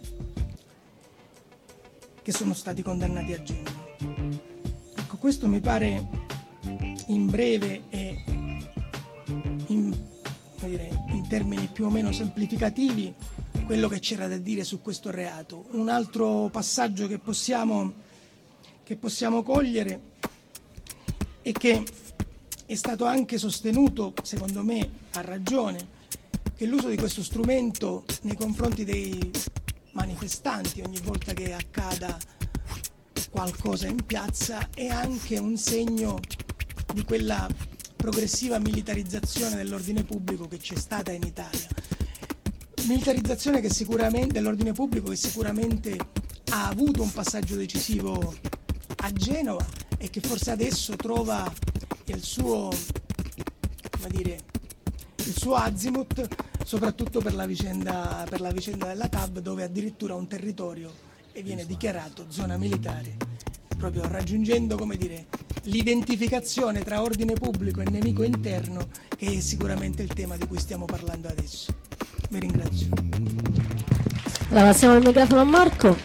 che sono stati condannati a Genova. Ecco, questo mi pare in breve e in, come dire, in termini più o meno semplificativi quello che c'era da dire su questo reato. Un altro passaggio che possiamo, che possiamo cogliere è che è stato anche sostenuto, secondo me a ragione, che l'uso di questo strumento nei confronti dei manifestanti ogni volta che accada qualcosa in piazza è anche un segno di quella progressiva militarizzazione dell'ordine pubblico che c'è stata in Italia. Militarizzazione che sicuramente, dell'ordine pubblico che sicuramente ha avuto un passaggio decisivo a Genova e che forse adesso trova il suo, come dire, il suo azimut soprattutto per la vicenda, per la vicenda della T A B, dove addirittura un territorio viene dichiarato zona militare, proprio raggiungendo, come dire, l'identificazione tra ordine pubblico e nemico interno, che è sicuramente il tema di cui stiamo parlando adesso. Vi ringrazio. Allora passiamo il microfono a Marco.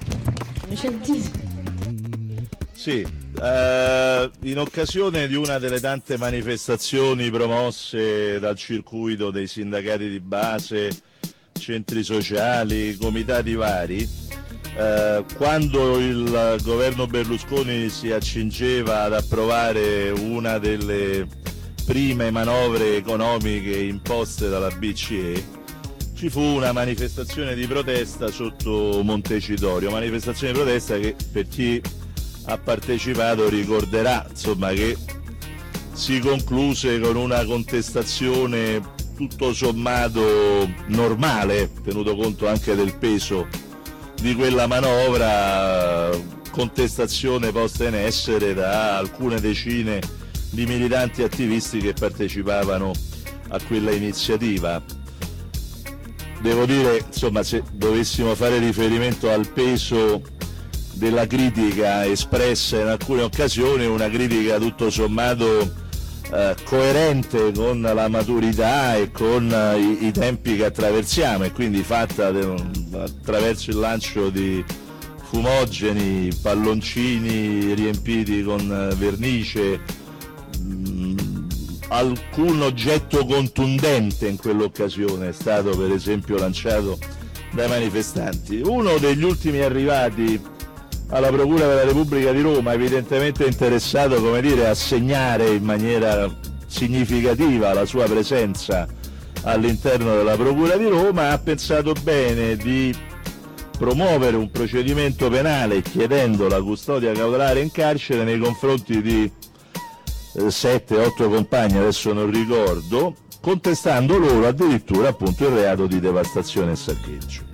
Sì, eh, in occasione di una delle tante manifestazioni promosse dal circuito dei sindacati di base, centri sociali, comitati vari, eh, quando il governo Berlusconi si accingeva ad approvare una delle prime manovre economiche imposte dalla B C E, ci fu una manifestazione di protesta sotto Montecitorio, manifestazione di protesta che per chi ha partecipato ricorderà, insomma, che si concluse con una contestazione tutto sommato normale, tenuto conto anche del peso di quella manovra, contestazione posta in essere da alcune decine di militanti attivisti che partecipavano a quella iniziativa. Devo dire, insomma, se dovessimo fare riferimento al peso della critica espressa in alcune occasioni, una critica tutto sommato eh, coerente con la maturità e con eh, i, i tempi che attraversiamo, e quindi fatta de, attraverso il lancio di fumogeni, palloncini riempiti con vernice, mh, alcun oggetto contundente in quell'occasione è stato per esempio lanciato dai manifestanti. Uno degli ultimi arrivati alla Procura della Repubblica di Roma, evidentemente interessato, come dire, a segnare in maniera significativa la sua presenza all'interno della Procura di Roma, ha pensato bene di promuovere un procedimento penale chiedendo la custodia cautelare in carcere nei confronti di sette otto compagni, adesso non ricordo, contestando loro addirittura appunto il reato di devastazione e saccheggio.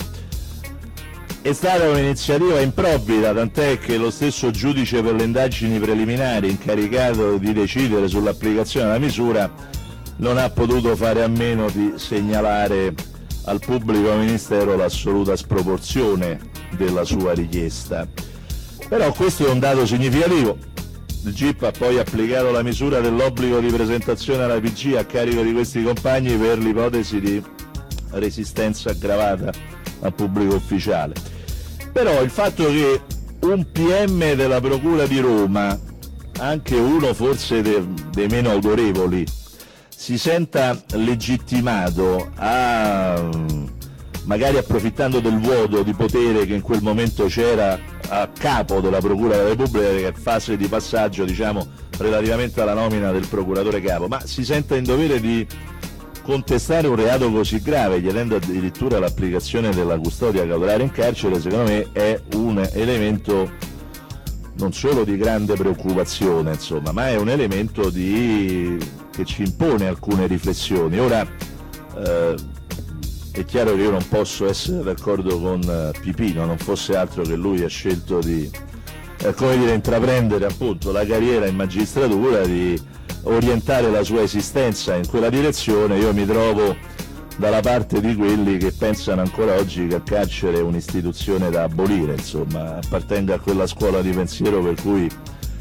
È stata un'iniziativa improvvida, tant'è che lo stesso giudice per le indagini preliminari incaricato di decidere sull'applicazione della misura non ha potuto fare a meno di segnalare al pubblico ministero l'assoluta sproporzione della sua richiesta. Però questo è un dato significativo. Il G I P ha poi applicato la misura dell'obbligo di presentazione alla P G a carico di questi compagni per l'ipotesi di resistenza aggravata al pubblico ufficiale. Però il fatto che un P M della Procura di Roma, anche uno forse de, dei meno autorevoli, si senta legittimato a, magari approfittando del vuoto di potere che in quel momento c'era a capo della Procura della Repubblica, che è fase di passaggio, diciamo, relativamente alla nomina del procuratore capo, ma si senta in dovere di contestare un reato così grave, chiedendo addirittura l'applicazione della custodia cautelare in carcere, secondo me è un elemento non solo di grande preoccupazione, insomma, ma è un elemento di... che ci impone alcune riflessioni. Ora eh, è chiaro che io non posso essere d'accordo con eh, Pipino, non fosse altro che lui ha scelto di eh, come dire, intraprendere appunto la carriera in magistratura, di orientare la sua esistenza in quella direzione. Io mi trovo dalla parte di quelli che pensano ancora oggi che il carcere è un'istituzione da abolire, insomma, appartengo a quella scuola di pensiero per cui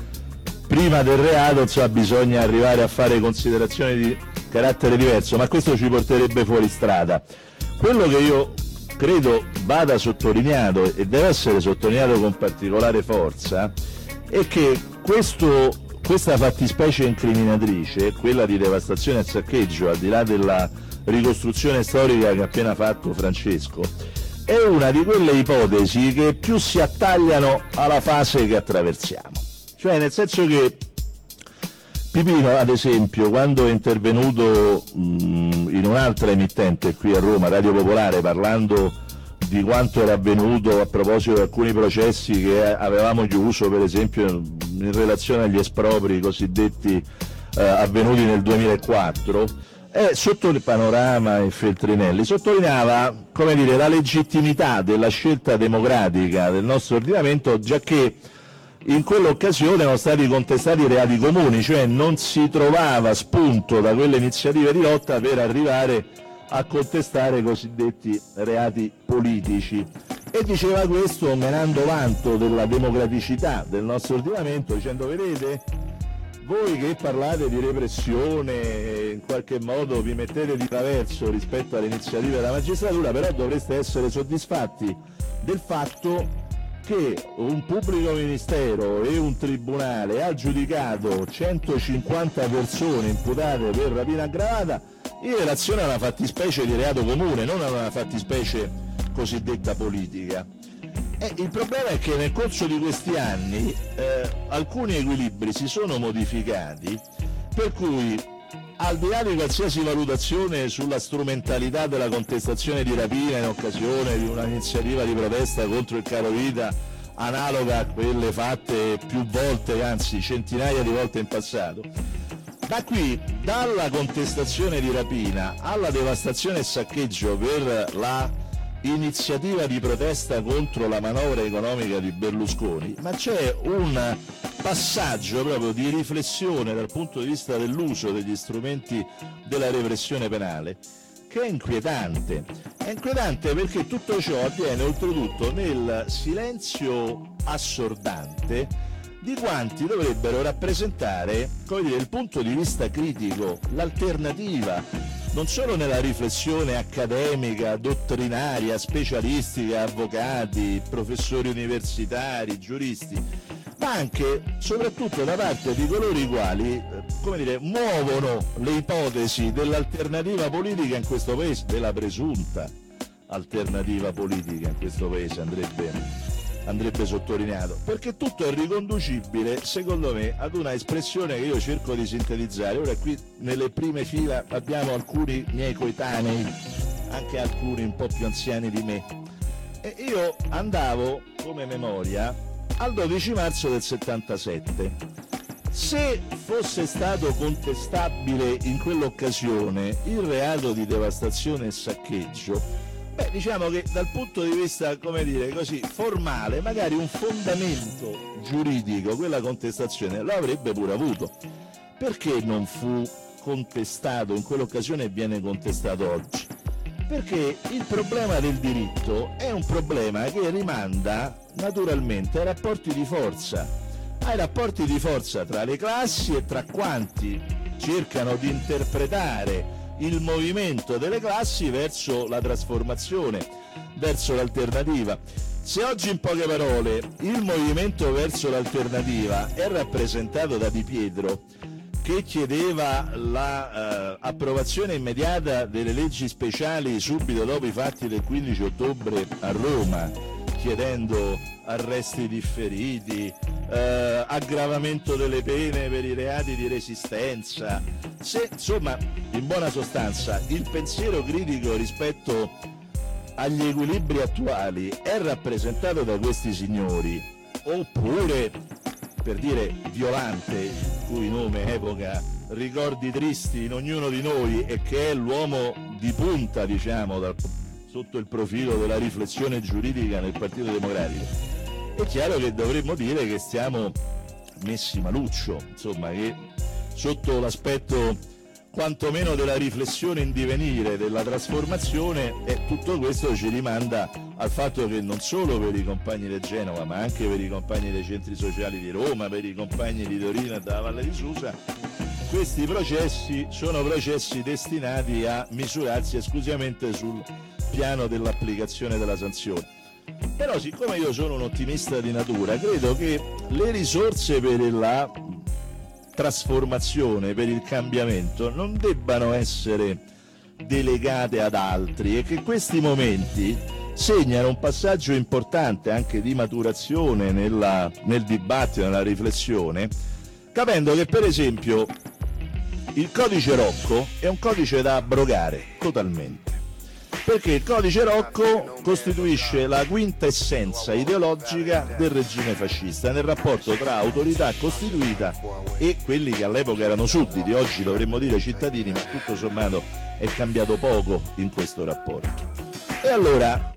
prima del reato, insomma, bisogna arrivare a fare considerazioni di carattere diverso, ma questo ci porterebbe fuori strada. Quello che io credo vada sottolineato e deve essere sottolineato con particolare forza è che questo, questa fattispecie incriminatrice, quella di devastazione e saccheggio, al di là della ricostruzione storica che ha appena fatto Francesco, è una di quelle ipotesi che più si attagliano alla fase che attraversiamo. Cioè, nel senso che Pipino, ad esempio, quando è intervenuto mh, in un'altra emittente qui a Roma, Radio Popolare, parlando di quanto era avvenuto a proposito di alcuni processi che avevamo chiuso, per esempio in relazione agli espropri cosiddetti eh, avvenuti nel duemilaquattro, e sotto il panorama e Feltrinelli sottolineava, come dire, la legittimità della scelta democratica del nostro ordinamento, giacché in quell'occasione erano stati contestati reati comuni, cioè non si trovava spunto da quelle iniziative di lotta per arrivare a contestare i cosiddetti reati politici, e diceva questo menando vanto della democraticità del nostro ordinamento, dicendo: vedete, voi che parlate di repressione e in qualche modo vi mettete di traverso rispetto alle iniziative della magistratura, però dovreste essere soddisfatti del fatto che un pubblico ministero e un tribunale ha giudicato centocinquanta persone imputate per rapina aggravata in relazione a una fattispecie di reato comune, non a una fattispecie cosiddetta politica. E il problema è che nel corso di questi anni eh, alcuni equilibri si sono modificati, per cui al di là di qualsiasi valutazione sulla strumentalità della contestazione di rapina in occasione di un'iniziativa di protesta contro il carovita analoga a quelle fatte più volte, anzi centinaia di volte in passato, da qui, dalla contestazione di rapina alla devastazione e saccheggio per la iniziativa di protesta contro la manovra economica di Berlusconi, ma c'è un passaggio proprio di riflessione dal punto di vista dell'uso degli strumenti della repressione penale che è inquietante. È inquietante perché tutto ciò avviene oltretutto nel silenzio assordante di quanti dovrebbero rappresentare, come dire, il punto di vista critico, l'alternativa, non solo nella riflessione accademica, dottrinaria, specialistica, avvocati, professori universitari, giuristi, ma anche, soprattutto da parte di coloro i quali, come dire, muovono le ipotesi dell'alternativa politica in questo paese, della presunta alternativa politica in questo paese andrebbe, andrebbe sottolineato, perché tutto è riconducibile, secondo me, ad una espressione che io cerco di sintetizzare. Ora qui nelle prime fila abbiamo alcuni miei coetanei, anche alcuni un po' più anziani di me, e io andavo come memoria al dodici marzo del settantasette. Se fosse stato contestabile in quell'occasione il reato di devastazione e saccheggio, beh, diciamo che dal punto di vista, come dire, così formale, magari un fondamento giuridico quella contestazione lo avrebbe pure avuto. Perché non fu contestato in quell'occasione e viene contestato oggi? Perché il problema del diritto è un problema che rimanda naturalmente ai rapporti di forza, ai rapporti di forza tra le classi e tra quanti cercano di interpretare il movimento delle classi verso la trasformazione, verso l'alternativa. Se oggi, in poche parole, il movimento verso l'alternativa è rappresentato da Di Pietro, che chiedeva l'approvazione uh, immediata delle leggi speciali subito dopo i fatti del quindici ottobre a Roma, chiedendo arresti differiti, eh, aggravamento delle pene per i reati di resistenza. Se, insomma, in buona sostanza, il pensiero critico rispetto agli equilibri attuali è rappresentato da questi signori, oppure, per dire Violante, il cui nome evoca ricordi tristi in ognuno di noi e che è l'uomo di punta, diciamo, dal, sotto il profilo della riflessione giuridica nel Partito Democratico, è chiaro che dovremmo dire che stiamo messi maluccio, insomma, che sotto l'aspetto quantomeno della riflessione in divenire, della trasformazione, e tutto questo ci rimanda al fatto che non solo per i compagni di Genova, ma anche per i compagni dei centri sociali di Roma, per i compagni di Torino e della Valle di Susa, questi processi sono processi destinati a misurarsi esclusivamente sul piano dell'applicazione della sanzione. Però, siccome io sono un ottimista di natura, credo che le risorse per la trasformazione, per il cambiamento, non debbano essere delegate ad altri, e che questi momenti segnano un passaggio importante anche di maturazione nella, nel dibattito, nella riflessione, capendo che, per esempio, il codice Rocco è un codice da abrogare totalmente, perché il codice Rocco costituisce la quintessenza ideologica del regime fascista nel rapporto tra autorità costituita e quelli che all'epoca erano sudditi, oggi dovremmo dire cittadini, ma tutto sommato è cambiato poco in questo rapporto. E allora,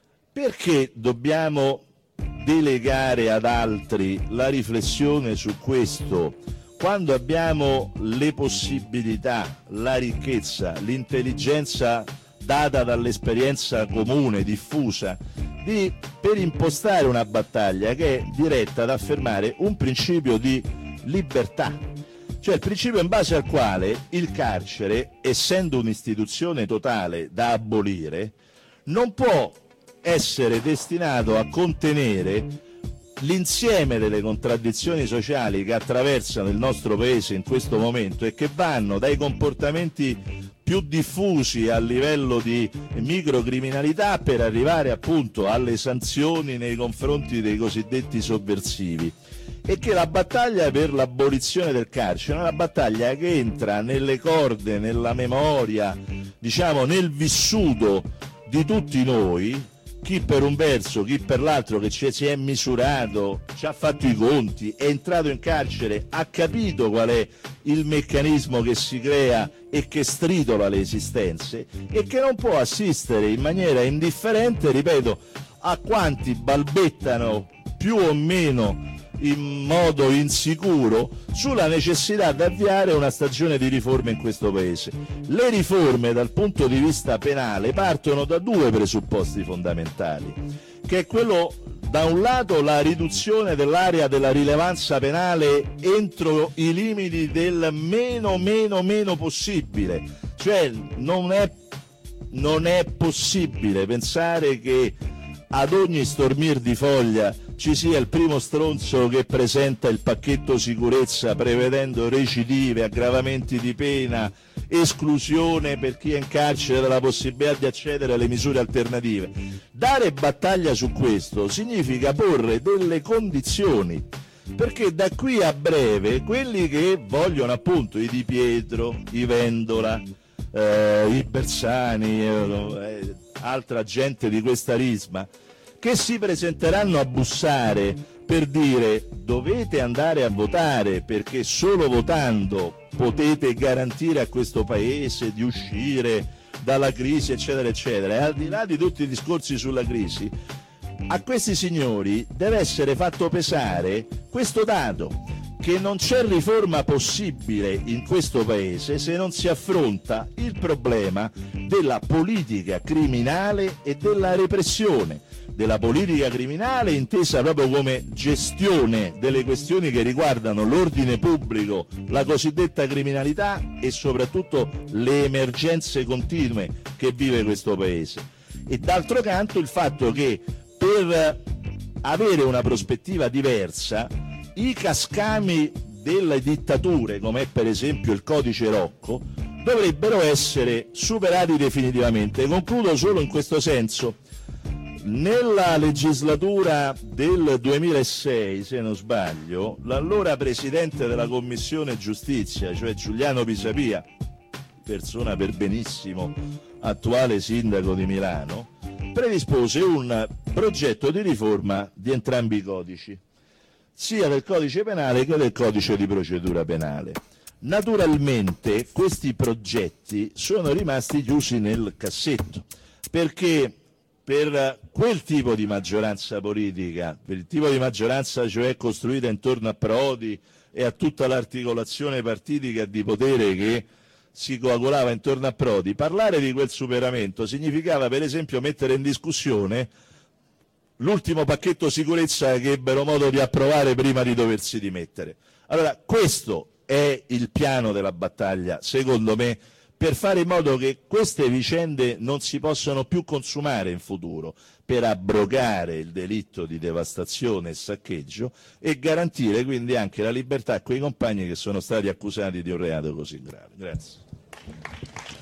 perché dobbiamo delegare ad altri la riflessione su questo, quando abbiamo le possibilità, la ricchezza, l'intelligenza data dall'esperienza comune, diffusa, di, per impostare una battaglia che è diretta ad affermare un principio di libertà, cioè il principio in base al quale il carcere, essendo un'istituzione totale da abolire, non può essere destinato a contenere l'insieme delle contraddizioni sociali che attraversano il nostro paese in questo momento e che vanno dai comportamenti più diffusi a livello di microcriminalità per arrivare appunto alle sanzioni nei confronti dei cosiddetti sovversivi, e che la battaglia per l'abolizione del carcere è una battaglia che entra nelle corde, nella memoria, diciamo nel vissuto di tutti noi, chi per un verso, chi per l'altro, che ci si è misurato, ci ha fatto i conti, è entrato in carcere, ha capito qual è il meccanismo che si crea e che stridola le esistenze, e che non può assistere in maniera indifferente, ripeto, a quanti balbettano più o meno in modo insicuro sulla necessità di avviare una stagione di riforme in questo Paese. Le riforme dal punto di vista penale partono da due presupposti fondamentali, che è quello, da un lato, la riduzione dell'area della rilevanza penale entro i limiti del meno meno meno possibile, cioè non è, non è possibile pensare che ad ogni stormir di foglia ci sia il primo stronzo che presenta il pacchetto sicurezza prevedendo recidive, aggravamenti di pena, esclusione per chi è in carcere della possibilità di accedere alle misure alternative. Dare battaglia su questo significa porre delle condizioni, perché da qui a breve quelli che vogliono appunto i Di Pietro, i Vendola, eh, i Bersani, eh, altra gente di questa risma, che si presenteranno a bussare per dire dovete andare a votare perché solo votando potete garantire a questo Paese di uscire dalla crisi, eccetera eccetera, e al di là di tutti i discorsi sulla crisi, a questi signori deve essere fatto pesare questo dato, che non c'è riforma possibile in questo Paese se non si affronta il problema della politica criminale e della repressione. Della politica criminale intesa proprio come gestione delle questioni che riguardano l'ordine pubblico, la cosiddetta criminalità e soprattutto le emergenze continue che vive questo Paese. E d'altro canto il fatto che per avere una prospettiva diversa i cascami delle dittature, come è per esempio il codice Rocco, dovrebbero essere superati definitivamente. Concludo solo in questo senso. nella legislatura del duemilasei, se non sbaglio, l'allora presidente della Commissione Giustizia, cioè Giuliano Pisapia, persona per benissimo attuale sindaco di Milano, predispose un progetto di riforma di entrambi i codici, sia del codice penale che del codice di procedura penale. Naturalmente questi progetti sono rimasti chiusi nel cassetto, perché per quel tipo di maggioranza politica, per il tipo di maggioranza cioè costruita intorno a Prodi e a tutta l'articolazione partitica di potere che si coagulava intorno a Prodi, parlare di quel superamento significava per esempio mettere in discussione l'ultimo pacchetto sicurezza che ebbero modo di approvare prima di doversi dimettere. Allora, questo è il piano della battaglia, secondo me, per fare in modo che queste vicende non si possano più consumare in futuro, per abrogare il delitto di devastazione e saccheggio e garantire quindi anche la libertà a quei compagni che sono stati accusati di un reato così grave. Grazie.